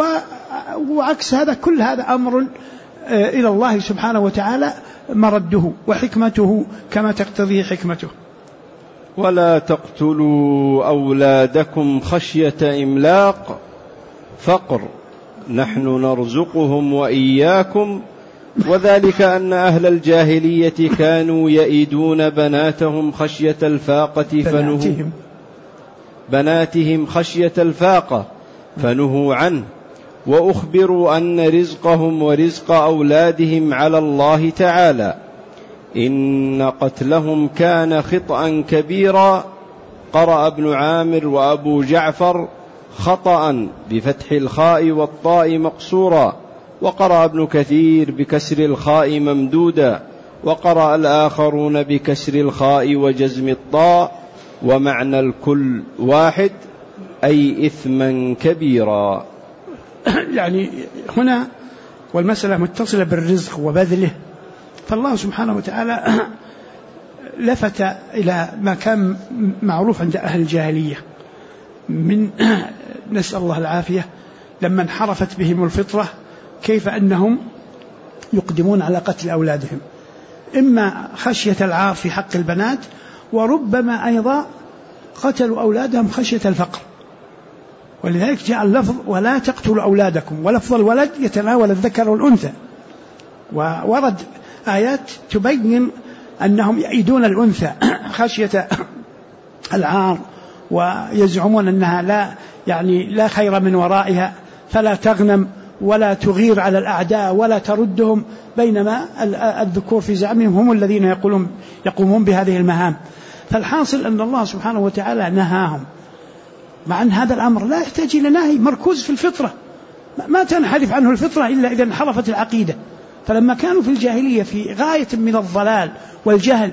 S1: وعكس هذا. كل هذا أمر إلى الله سبحانه وتعالى مرده وحكمته كما تقتضي حكمته.
S2: ولا تقتلوا أولادكم خشية إملاق فقر نحن نرزقهم وإياكم. وذلك أن أهل الجاهلية كانوا يئدون بناتهم خشية الفاقة بناتهم خشية الفاقة فنهوا عنه، وأخبروا أن رزقهم ورزق أولادهم على الله تعالى. إن قتلهم كان خطأ كبيرا. قرأ ابن عامر وأبو جعفر خطأ بفتح الخاء والطاء مقصورا، وقرأ ابن كثير بكسر الخاء ممدودا، وقرأ الآخرون بكسر الخاء وجزم الطاء، ومعنى الكل واحد، أي إثما كبيرا.
S1: يعني هنا والمسألة متصلة بالرزق وبذله، فالله سبحانه وتعالى لفت إلى ما كان معروف عند أهل الجاهلية من نسأل الله العافية لما انحرفت بهم الفطرة، كيف أنهم يقدمون على قتل أولادهم، إما خشية العار في حق البنات، وربما أيضا قتلوا أولادهم خشية الفقر. ولذلك جاء اللفظ ولا تقتلوا أولادكم، ولفظ الولد يتناول الذكر والأنثى، وورد آيات تبين أنهم يعيدون الأنثى خشية العار، ويزعمون أنها لا خير من ورائها، فلا تغنم ولا تغير على الأعداء ولا تردهم، بينما الذكور في زعمهم هم الذين يقومون بهذه المهام. فالحاصل أن الله سبحانه وتعالى نهاهم، مع أن هذا الأمر لا يحتاج إلى نهي، مركوز في الفطرة، ما تنحرف عنه الفطرة إلا إذا انحرفت العقيدة. فلما كانوا في الجاهلية في غاية من الضلال والجهل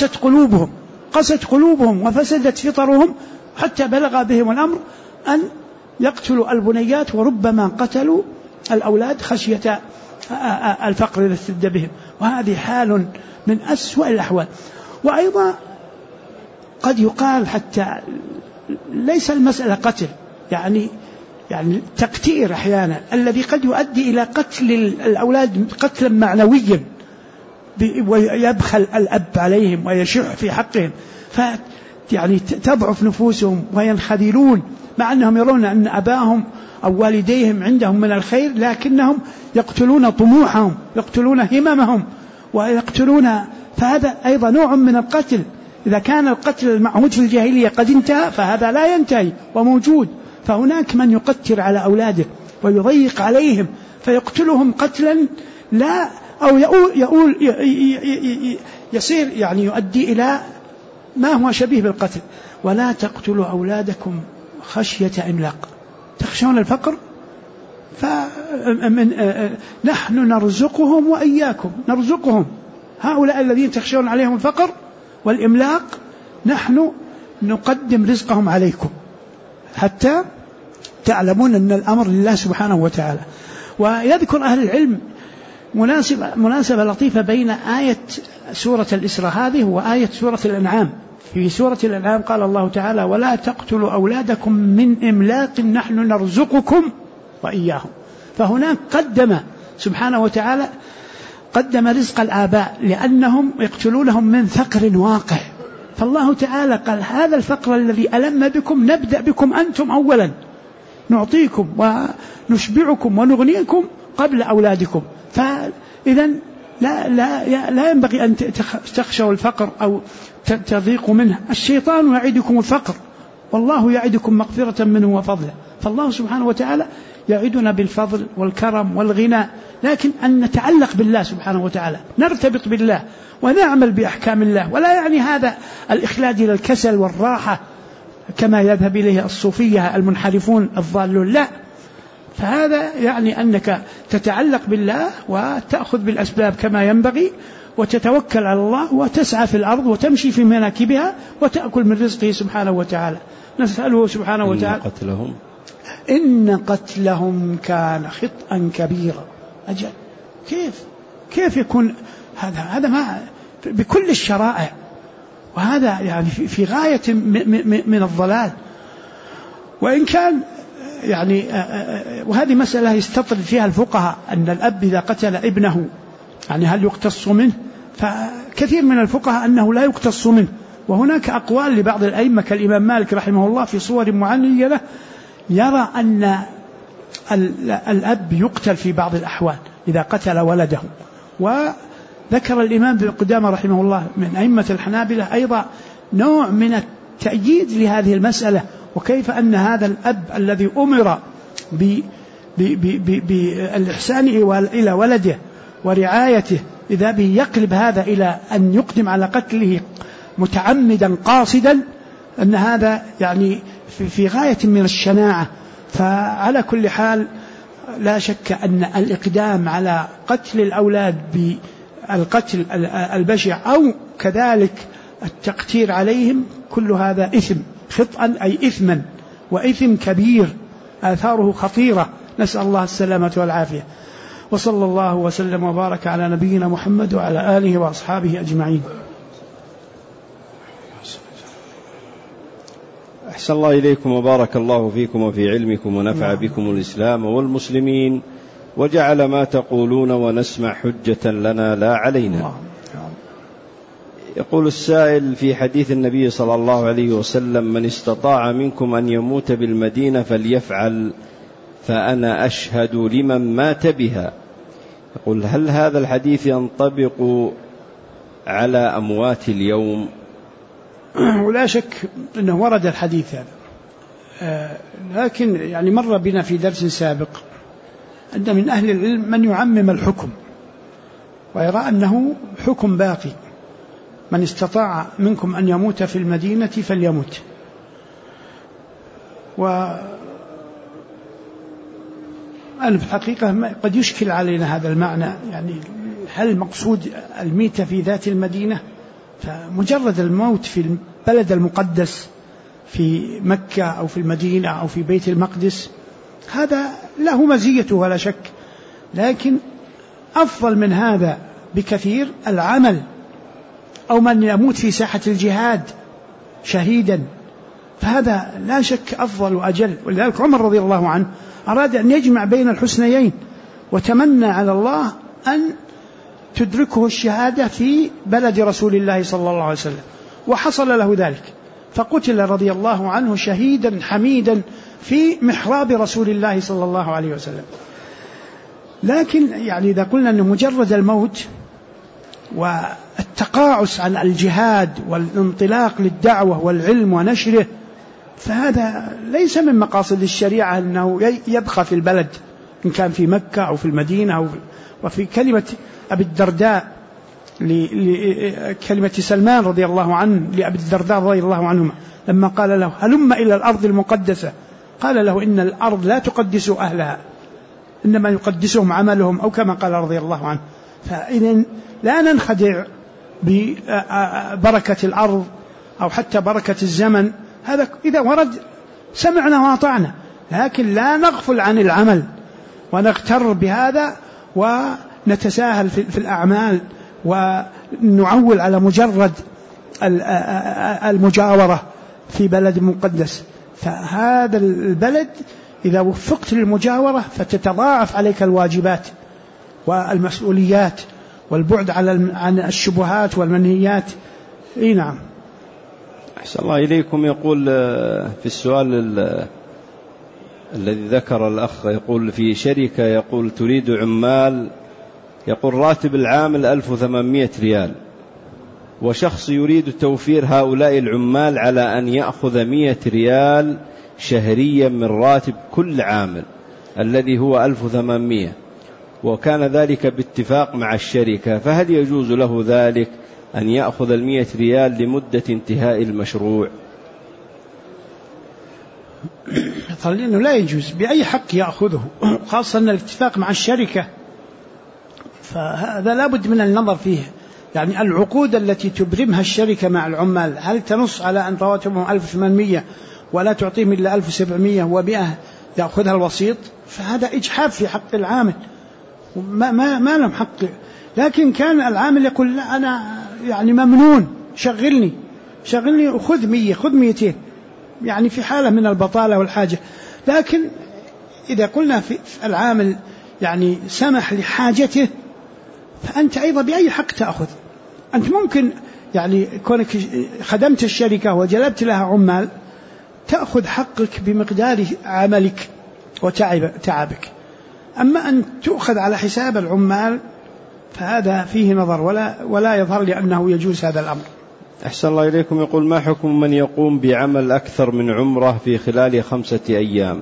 S1: قست قلوبهم وفسدت فطرهم، حتى بلغ بهم الأمر أن يقتلوا البنيات، وربما قتلوا الأولاد خشية الفقر الذي اشتد بهم، وهذه حال من أسوأ الأحوال. وأيضا قد يقال حتى ليس المسألة قتل، يعني تقتير أحيانا الذي قد يؤدي إلى قتل الأولاد قتلا معنويا، ويبخل الأب عليهم ويشح في حقهم، تضعف نفوسهم وينخذلون، مع أنهم يرون أن أباهم أو والديهم عندهم من الخير، لكنهم يقتلون طموحهم، يقتلون هممهم، ويقتلون. فهذا أيضا نوع من القتل. إذا كان القتل المعهود في الجاهلية قد انتهى، فهذا لا ينتهي وموجود. فهناك من يقتر على أولاده ويضيق عليهم فيقتلهم قتلا لا أو يصير يؤدي إلى ما هو شبيه بالقتل. ولا تقتلوا أولادكم خشية إملاق، تخشون الفقر، نحن نرزقهم وإياكم، نرزقهم هؤلاء الذين تخشون عليهم الفقر والإملاق، نحن نقدم رزقهم عليكم، حتى تعلمون أن الأمر لله سبحانه وتعالى. ويذكر أهل العلم مناسبة لطيفة بين آية سورة الإسراء هذه وآية سورة الأنعام. في سورة الأنعام قال الله تعالى ولا تقتلوا أولادكم من إملاق نحن نرزقكم وإياهم. فهناك قدم سبحانه وتعالى رزق الآباء لأنهم يقتلونهم من فقر واقع، فالله تعالى قال هذا الفقر الذي ألم بكم نبدأ بكم أنتم أولا، نعطيكم ونشبعكم ونغنيكم قبل أولادكم. فإذا لا ينبغي أن تخشوا الفقر أو تضيقوا منه. الشيطان يعدكم الفقر والله يعدكم مغفرة منه وفضله. فالله سبحانه وتعالى يعدنا بالفضل والكرم والغنى، لكن أن نتعلق بالله سبحانه وتعالى، نرتبط بالله ونعمل بأحكام الله. ولا يعني هذا الإخلاد إلى الكسل والراحة كما يذهب إليه الصوفية المنحرفون الضالون، لا، فهذا يعني أنك تتعلق بالله وتأخذ بالأسباب كما ينبغي وتتوكل على الله وتسعى في الأرض وتمشي في مناكبها وتأكل من رزقه سبحانه وتعالى. نسأله سبحانه وتعالى إن قتلهم كان خطأ كبيرا. أجل كيف يكون هذا ما بكل الشرائع، وهذا يعني في غاية من الضلال. وإن كان يعني وهذه مسألة يستطرد فيها الفقهاء أن الأب إذا قتل ابنه يعني هل يقتص منه؟ فكثير من الفقهاء أنه لا يقتص منه، وهناك أقوال لبعض الأئمة كالإمام مالك رحمه الله في صور معينة يرى أن الأب يقتل في بعض الأحوال إذا قتل ولده. وذكر الإمام ابن قدامة رحمه الله من أئمة الحنابلة أيضا نوع من التأييد لهذه المسألة، وكيف أن هذا الأب الذي أمر بالإحسان إلى ولده ورعايته إذا به يقلب هذا إلى أن يقدم على قتله متعمدا قاصدا، أن هذا يعني في غاية من الشناعة. فعلى كل حال لا شك أن الإقدام على قتل الأولاد بالقتل البشع أو كذلك التقتير عليهم كل هذا إثم خطأ أي إثما، وإثم كبير آثاره خطيرة، نسأل الله السلامة والعافية. وصلى الله وسلم وبارك على نبينا محمد وعلى آله وأصحابه أجمعين.
S2: أحسن الله إليكم وبارك الله فيكم وفي علمكم ونفع بكم الإسلام والمسلمين، وجعل ما تقولون ونسمع حجة لنا لا علينا. يقول السائل: في حديث النبي صلى الله عليه وسلم: من استطاع منكم أن يموت بالمدينة فليفعل، فأنا أشهد لمن مات بها. يقول: هل هذا الحديث ينطبق على أموات اليوم؟
S1: ولا شك أنه ورد الحديث هذا، لكن يعني مر بنا في درس سابق أن من أهل العلم من يعمم الحكم ويرى أنه حكم باقي: من استطاع منكم أن يموت في المدينة فليموت. وأنا في الحقيقة قد يشكل علينا هذا المعنى، يعني هل المقصود الميتة في ذات المدينة؟ فمجرد الموت في البلد المقدس في مكة أو في المدينة أو في بيت المقدس هذا له مزيته ولا شك، لكن أفضل من هذا بكثير العمل، أو من يموت في ساحة الجهاد شهيدا، فهذا لا شك أفضل وأجل. ولذلك عمر رضي الله عنه أراد أن يجمع بين الحسنيين، وتمنى على الله أن تدركه الشهادة في بلد رسول الله صلى الله عليه وسلم، وحصل له ذلك، فقتل رضي الله عنه شهيدا حميدا في محراب رسول الله صلى الله عليه وسلم. لكن يعني إذا قلنا أن مجرد الموت والتقاعس عن الجهاد والانطلاق للدعوة والعلم ونشره، فهذا ليس من مقاصد الشريعة أنه يبقى في البلد، إن كان في مكة أو في المدينة. وفي كلمة أبي الدرداء كلمة سلمان رضي الله عنه لأبي الدرداء رضي الله عنهما لما قال له: هلم إلى الأرض المقدسة، قال له: إن الأرض لا تقدس أهلها، إنما يقدسهم عملهم، أو كما قال رضي الله عنه. فإذن لا ننخدع ببركة الأرض أو حتى بركة الزمن، هذا إذا ورد سمعنا وأطعنا، لكن لا نغفل عن العمل ونغتر بهذا ونتساهل في الأعمال ونعول على مجرد المجاورة في بلد مقدس. فهذا البلد إذا وفقت للمجاورة فتتضاعف عليك الواجبات والمسؤوليات والبعد عن الشبهات والمنهيات. نعم.
S2: أحسن الله إليكم. يقول في السؤال الذي ذكر الأخ، يقول: في شركة يقول تريد عمال، يقول راتب العامل 1800 ريال، وشخص يريد توفير هؤلاء العمال على أن يأخذ 100 ريال شهريا من راتب كل عامل الذي هو 1800، وكان ذلك باتفاق مع الشركة، فهل يجوز له ذلك أن يأخذ 100 ريال لمدة انتهاء المشروع؟
S1: قال إنه لا يجوز بأي حق يأخذه، خاصة أن الاتفاق مع الشركة، فهذا لابد من النظر فيه. يعني العقود التي تبرمها الشركة مع العمال هل تنص على أن رواتبهم 1800 ولا تعطيهم إلا 1700 و100 يأخذها الوسيط؟ فهذا إجحاف في حق العامل، ما لهم حق. لكن كان العامل يقول: لا أنا يعني ممنون، شغلني وخذ 100 خذ 200، يعني في حالة من البطالة والحاجة. لكن إذا قلنا في العامل يعني سمح لحاجته، فأنت أيضا بأي حق تأخذ. أنت ممكن يعني كونك خدمت الشركة وجلبت لها عمال تأخذ حقك بمقدار عملك وتعبك، أما أن تأخذ على حساب العمال فهذا فيه نظر، ولا يظهر لي أنه يجوز هذا الأمر.
S2: أحسن الله إليكم. يقول: ما حكم من يقوم بعمل أكثر من عمرة في خلال 5 أيام؟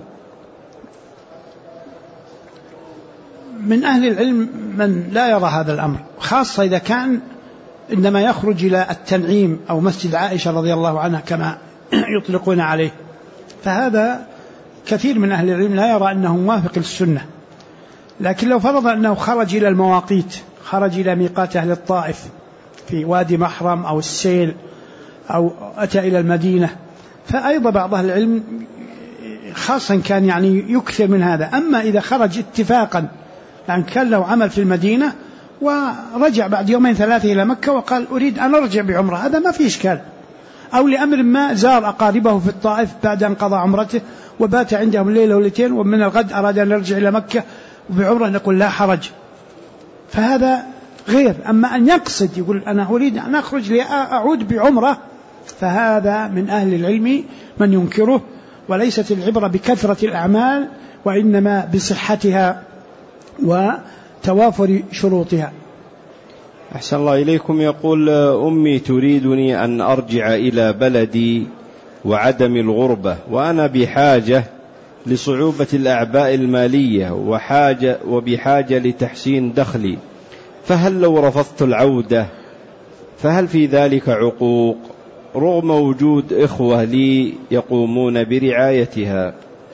S1: من أهل العلم من لا يرى هذا الأمر، خاصة إذا كان إنما يخرج إلى التنعيم أو مسجد عائشة رضي الله عنها كما يطلقون عليه، فهذا كثير من أهل العلم لا يرى أنه موافق للسنة. لكن لو فرض أنه خرج إلى المواقيت، خرج إلى ميقات أهل الطائف في وادي محرم أو السيل أو أتى إلى المدينة، فأيضا بعض أهل العلم خاصة كان يعني يكثر من هذا. أما إذا خرج اتفاقا، يعني كان له عمل في المدينة ورجع بعد 2-3 إلى مكة وقال أريد أن أرجع بعمرة، هذا ما فيه إشكال. أو لأمر ما زار أقاربه في الطائف بعد أن قضى عمرته وبات عندهم ليلة وليلتين، ومن الغد أراد أن يرجع إلى مكة بعمرة، نقول لا حرج، فهذا غير. أما أن يقصد يقول أنا أريد أن أخرج لأعود بعمرة، فهذا من أهل العلم من ينكره، وليست العبرة بكثرة الأعمال وإنما بصحتها وتوافر شروطها.
S2: أحسن الله إليكم. يقول: أمي تريدني أن أرجع إلى بلدي وعدم الغربة، وأنا بحاجة لصعوبة الأعباء المالية وبحاجة لتحسين دخلي، فهل لو رفضت العودة فهل في ذلك عقوق رغم وجود إخوة لي يقومون برعايتها؟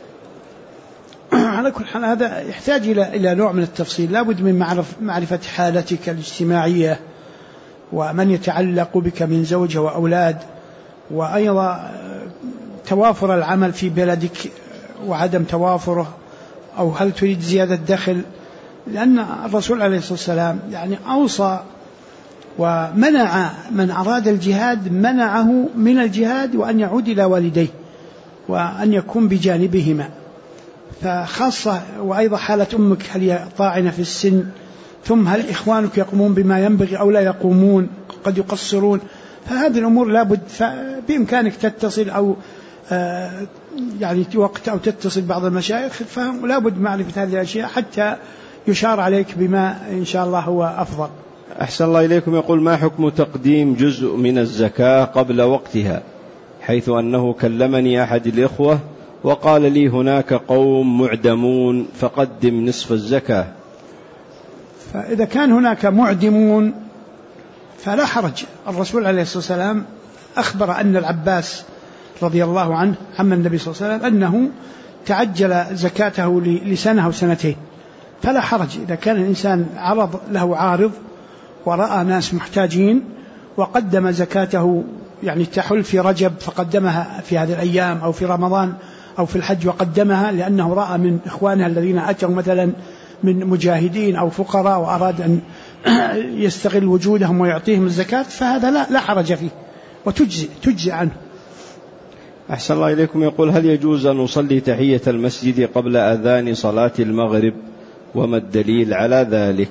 S1: على كل حال هذا يحتاج إلى نوع من التفصيل، لا بد من معرفة حالتك الاجتماعية ومن يتعلق بك من زوجة وأولاد، وأيضا توافر العمل في بلدك وعدم توافره، أو هل تريد زيادة دخل. لأن الرسول عليه الصلاة والسلام يعني أوصى ومنع من أراد الجهاد، منعه من الجهاد وأن يعود إلى والديه وأن يكون بجانبهما. فخاصة وأيضا حالة أمك، هل هي طاعنة في السن، ثم هل إخوانك يقومون بما ينبغي أو لا يقومون، قد يقصرون، فهذه الأمور لابد بإمكانك تتصل أو يعني وقت أو تتصل بعض المشايخ، فلا بد معرفة هذه الأشياء حتى يشار عليك بما إن شاء الله هو أفضل.
S2: أحسن الله إليكم. يقول: ما حكم تقديم جزء من الزكاة قبل وقتها، حيث أنه كلمني أحد الإخوة وقال لي هناك قوم معدمون فقدم نصف الزكاة؟
S1: فإذا كان هناك معدمون فلا حرج. الرسول عليه الصلاة والسلام أخبر أن العباس رضي الله عنه عم النبي صلى الله عليه وسلم أنه تعجل زكاته لسنة أو سنتين، فلا حرج إذا كان الإنسان عرض له عارض ورأى ناس محتاجين وقدم زكاته، يعني تحل في رجب فقدمها في هذه الأيام، أو في رمضان أو في الحج وقدمها، لأنه رأى من إخوانها الذين أتوا مثلا من مجاهدين أو فقراء وأراد أن يستغل وجودهم ويعطيهم الزكاة، فهذا لا حرج فيه وتجزي عنه.
S2: أحسن الله إليكم. يقول: هل يجوز أن نصلي تحية المسجد قبل أذان صلاة المغرب، وما الدليل على ذلك؟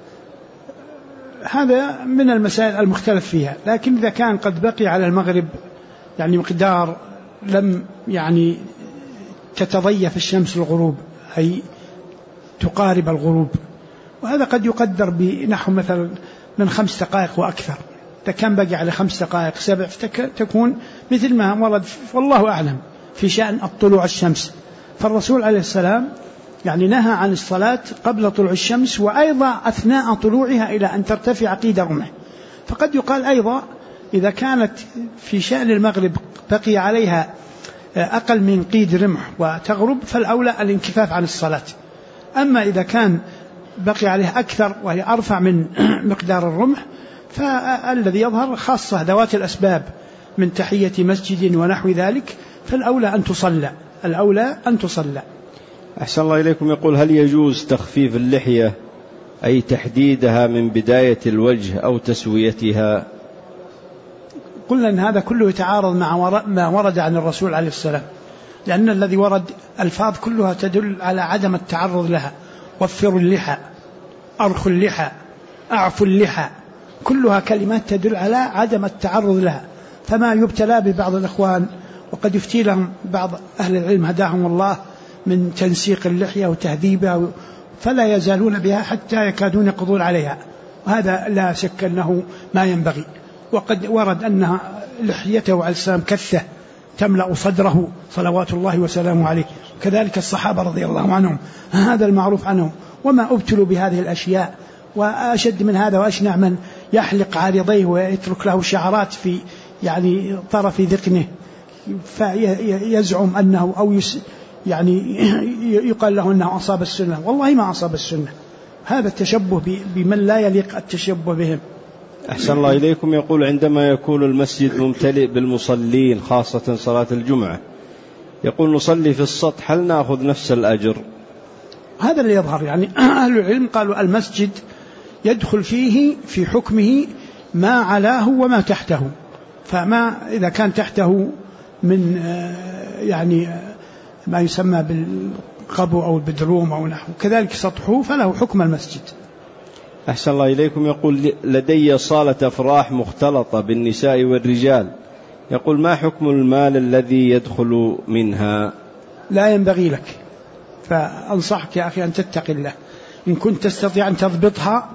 S1: هذا من المسائل المختلف فيها، لكن إذا كان قد بقي على المغرب يعني مقدار لم يعني تتضيف الشمس الغروب، أي تقارب الغروب، وهذا قد يقدر بنحو مثلا من 5 دقائق وأكثر، إذا كان بقي على 5 دقائق 7 تكون مثل ما ورد والله أعلم في شأن الطلوع الشمس. فالرسول عليه السلام يعني نهى عن الصلاة قبل طلوع الشمس، وأيضا أثناء طلوعها إلى أن ترتفع قيد رمح. فقد يقال أيضا إذا كانت في شأن المغرب بقي عليها أقل من قيد رمح وتغرب، فالأولى الانكفاف عن الصلاة. أما إذا كان بقي عليها أكثر وهي أرفع من مقدار الرمح، فالذي يظهر خاصة ذوات الأسباب من تحية مسجد ونحو ذلك، فالأولى أن تصلى.
S2: أحسن الله إليكم. يقول: هل يجوز تخفيف اللحية، أي تحديدها من بداية الوجه أو تسويتها؟
S1: قلنا أن هذا كله يتعارض مع ما ورد عن الرسول عليه السلام، لأن الذي ورد الفاظ كلها تدل على عدم التعرض لها. وفروا اللحى، أرخوا اللحى، أعفوا اللحى، كلها كلمات تدل على عدم التعرض لها. فما يبتلى ببعض الإخوان وقد يفتي لهم بعض أهل العلم هداهم الله من تنسيق اللحية وتهذيبها، فلا يزالون بها حتى يكادون يقضون عليها، وهذا لا شك أنه ما ينبغي. وقد ورد أن لحيته عليه السلام كثة تملأ صدره صلوات الله وسلامه عليه، كذلك الصحابة رضي الله عنهم، هذا المعروف عنهم، وما أبتلوا بهذه الأشياء. وأشد من هذا وأشنع من يحلق عارضيه ويترك له شعرات في يعني طرف ذقنه، فيزعم أنه أو يعني يقال له أنه أصاب السنة، والله ما أصاب السنة. هذا التشبه بمن لا يليق التشبه بهم.
S2: أحسن الله إليكم. يقول عندما يكون المسجد ممتلئ بالمصلين خاصة صلاة الجمعة، يقول نصلي في السطح، هل نأخذ نفس الأجر؟
S1: هذا اللي يظهر، يعني أهل العلم قالوا المسجد يدخل فيه في حكمه ما علاه وما تحته، فما إذا كان تحته من يعني ما يسمى بالقبو أو البدروم أو نحو، كذلك سطحه فله حكم المسجد.
S2: أحسن الله إليكم. يقول لدي صالة أفراح مختلطة بالنساء والرجال، يقول ما حكم المال الذي يدخل منها؟
S1: لا ينبغي لك، فأنصحك يا أخي أن تتقي الله. إن كنت تستطيع أن تضبطها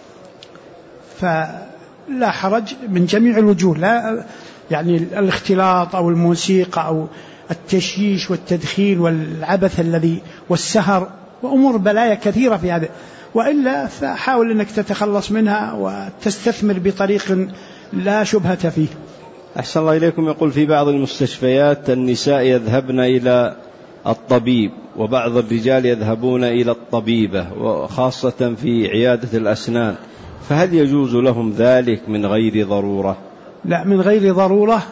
S1: فلا حرج من جميع الوجوه، لا يعني الاختلاط أو الموسيقى أو التشييش والتدخين والعبث الذي والسهر وأمور بلايا كثيرة في هذا، وإلا فحاول أنك تتخلص منها وتستثمر بطريق لا شبهة فيه.
S2: أحسن الله إليكم. يقول في بعض المستشفيات النساء يذهبن إلى الطبيب وبعض الرجال يذهبون إلى الطبيبة، وخاصة في عيادة الأسنان، فهل يجوز لهم ذلك من غير ضرورة؟
S1: لا، من غير ضرورة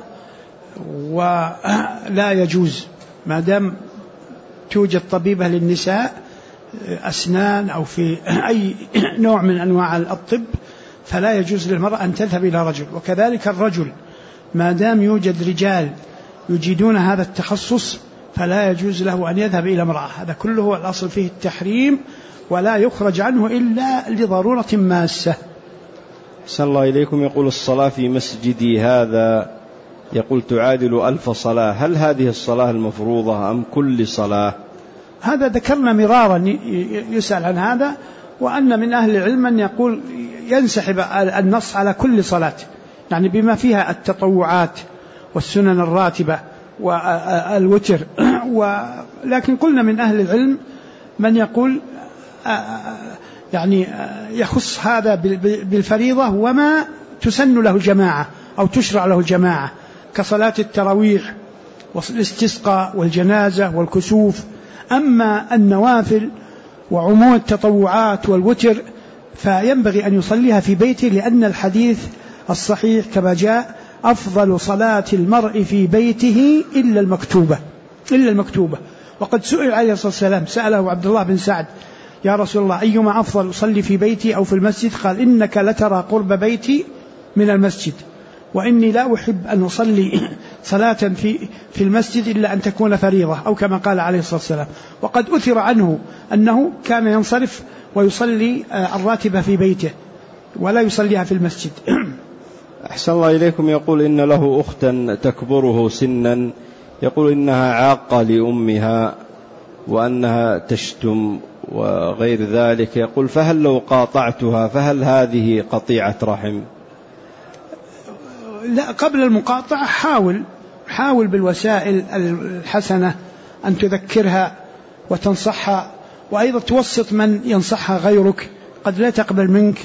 S1: ولا يجوز، ما دام توجد طبيبة للنساء أسنان أو في أي نوع من أنواع الطب، فلا يجوز للمرأة أن تذهب إلى رجل. وكذلك الرجل ما دام يوجد رجال يجيدون هذا التخصص فلا يجوز له أن يذهب إلى امرأة. هذا كله الأصل فيه التحريم، ولا يخرج عنه إلا لضرورة ماسة.
S2: أحسن الله إليكم. يقول الصلاة في مسجدي هذا يقول تعادل 1000 صلاة، هل هذه الصلاة المفروضة أم كل صلاة؟
S1: هذا ذكرنا مرارا يسأل عن هذا، وأن من أهل العلم من يقول ينسحب النص على كل صلاة، يعني بما فيها التطوعات والسنن الراتبة والوتر. ولكن قلنا من أهل العلم من يقول يعني يخص هذا بالفريضة وما تسن له الجماعة أو تشرع له الجماعة، كصلاة التراويح والاستسقاء والجنازة والكسوف. أما النوافل وعموم التطوعات والوتر فينبغي أن يصليها في بيته، لأن الحديث الصحيح كما جاء أفضل صلاة المرء في بيته إلا المكتوبة. وقد سئل عليه الصلاة والسلام، سأله عبد الله بن سعد يا رسول الله أيما أفضل، أصلي في بيتي أو في المسجد؟ قال إنك لترى قرب بيتي من المسجد، وإني لا أحب أن أصلي صلاة في المسجد إلا أن تكون فريضة، أو كما قال عليه الصلاة والسلام. وقد أثر عنه أنه كان ينصرف ويصلي الراتبة في بيته ولا يصليها في المسجد.
S2: أحسن الله إليكم. يقول إن له أختا تكبره سنا، يقول إنها عاقة لأمها وأنها تشتم وغير ذلك، يقول فهل لو قاطعتها فهل هذه قطيعة رحم؟
S1: لا، قبل المقاطعة حاول بالوسائل الحسنة أن تذكرها وتنصحها، وأيضا توسط من ينصحها غيرك قد لا تقبل منك،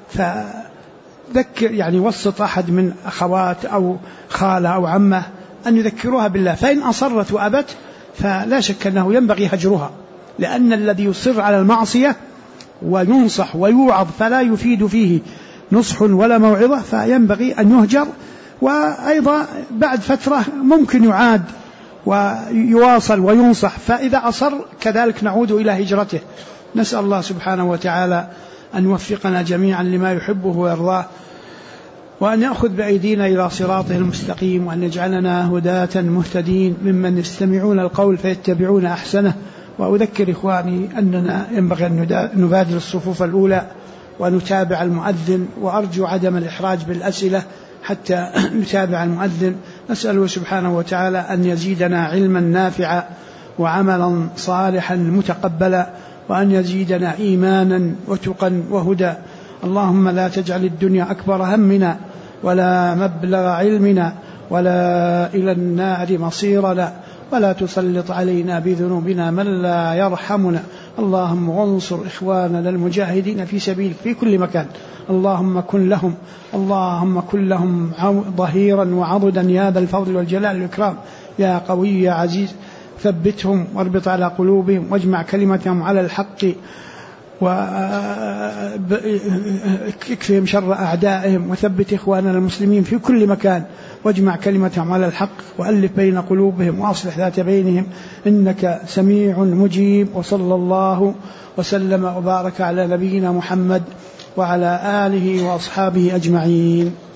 S1: فذكر يعني وسط أحد من أخوات أو خالة أو عمة أن يذكروها بالله. فإن أصرت وأبت فلا شك أنه ينبغي هجرها، لأن الذي يصر على المعصية وينصح ويوعظ فلا يفيد فيه نصح ولا موعظة فينبغي أن يهجر. وأيضا بعد فترة ممكن يعاد ويواصل وينصح، فإذا أصر كذلك نعود إلى هجرته. نسأل الله سبحانه وتعالى أن يوفقنا جميعا لما يحبه ويرضاه، وأن يأخذ بأيدينا إلى صراطه المستقيم، وأن يجعلنا هداة مهتدين ممن يستمعون القول فيتبعون أحسنه. وأذكر إخواني أننا ينبغي أن نبادر الصفوف الأولى ونتابع المؤذن، وأرجو عدم الإحراج بالأسئلة حتى نتابع المؤذن. نسأله سبحانه وتعالى أن يزيدنا علما نافعا وعملا صالحا متقبلا، وأن يزيدنا إيمانا وتقا وهدى. اللهم لا تجعل الدنيا أكبر همنا ولا مبلغ علمنا ولا إلى النار مصيرنا، ولا تسلط علينا بذنوبنا من لا يرحمنا. اللهم انصر إخواننا المجاهدين في سبيلك في كل مكان، اللهم كن لهم ظهيرا وعضدا يا ذا الفضل والجلال والإكرام يا قوي يا عزيز. ثبتهم واربط على قلوبهم واجمع كلمتهم على الحق، واكفهم شر أعدائهم، وثبت إخواننا المسلمين في كل مكان واجمع كلمتهم على الحق، وألف بين قلوبهم وأصلح ذات بينهم، إنك سميع مجيب. وصلى الله وسلم وبارك على نبينا محمد وعلى آله وأصحابه أجمعين.